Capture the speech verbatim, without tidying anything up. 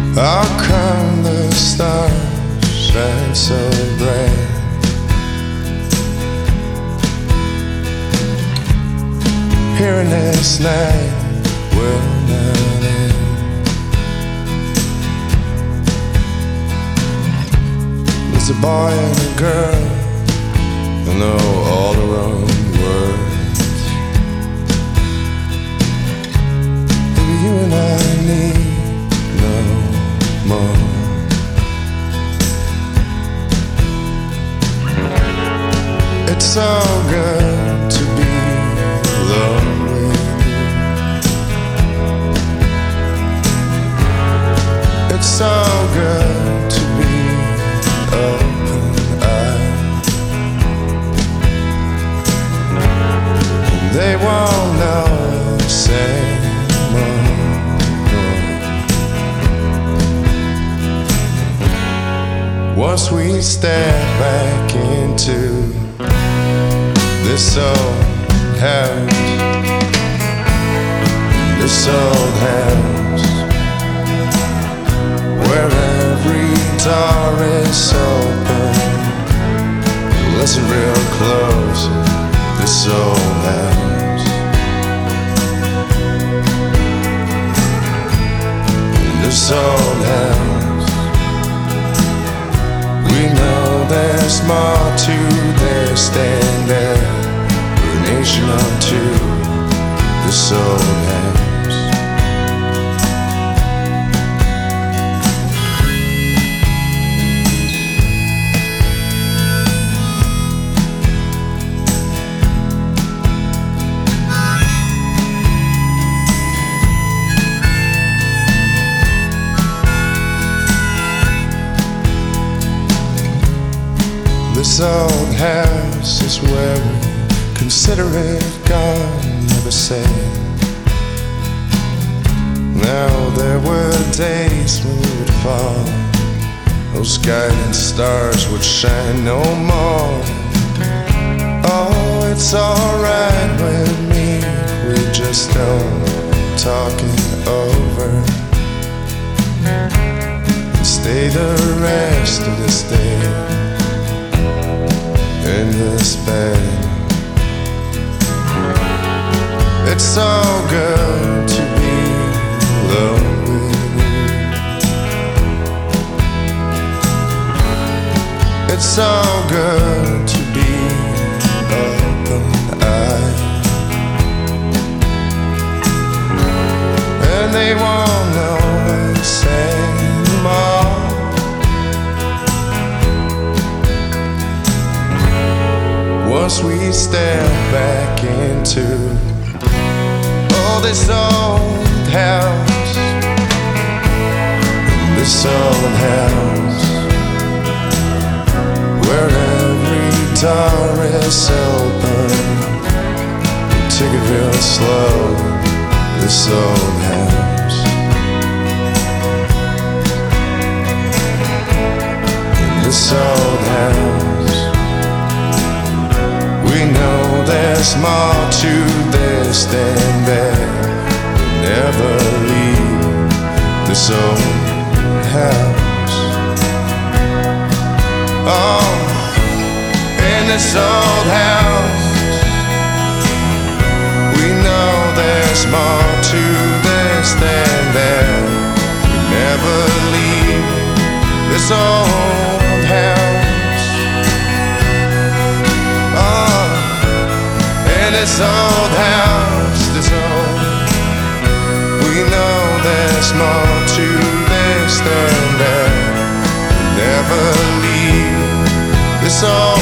How come the stars shine so bright? Here in this night will not end. There's a boy and a girl who know all the wrong words. Maybe you and I need no more. It's so good to be alone with you. It's so good to be open-eyed. They won't know the same more. Once we step back into this old house, this old house, where every door is open. Listen real close, this old house, this old house. We know there's more to this than there. We're a nation of two, this old house. This old house is where we consider it gone, never say. Now there were days when we would fall, those guiding stars would shine no more. Oh, it's alright with me, we just don't talk it over and stay the rest of this day in this bed. It's so good to be alone with you. It's so good to be open-eyed. And they won't know us anymore. Once we step back into oh, this old house, this old house, where every door is open. We take it real slow, this old house, this old house. We know there's more to this than there. We'll never leave this old house. Oh, in this old house, we know there's more to this than there. We'll never leave this old house. This old house, this old, we know there's more to this than that. We'll never leave this old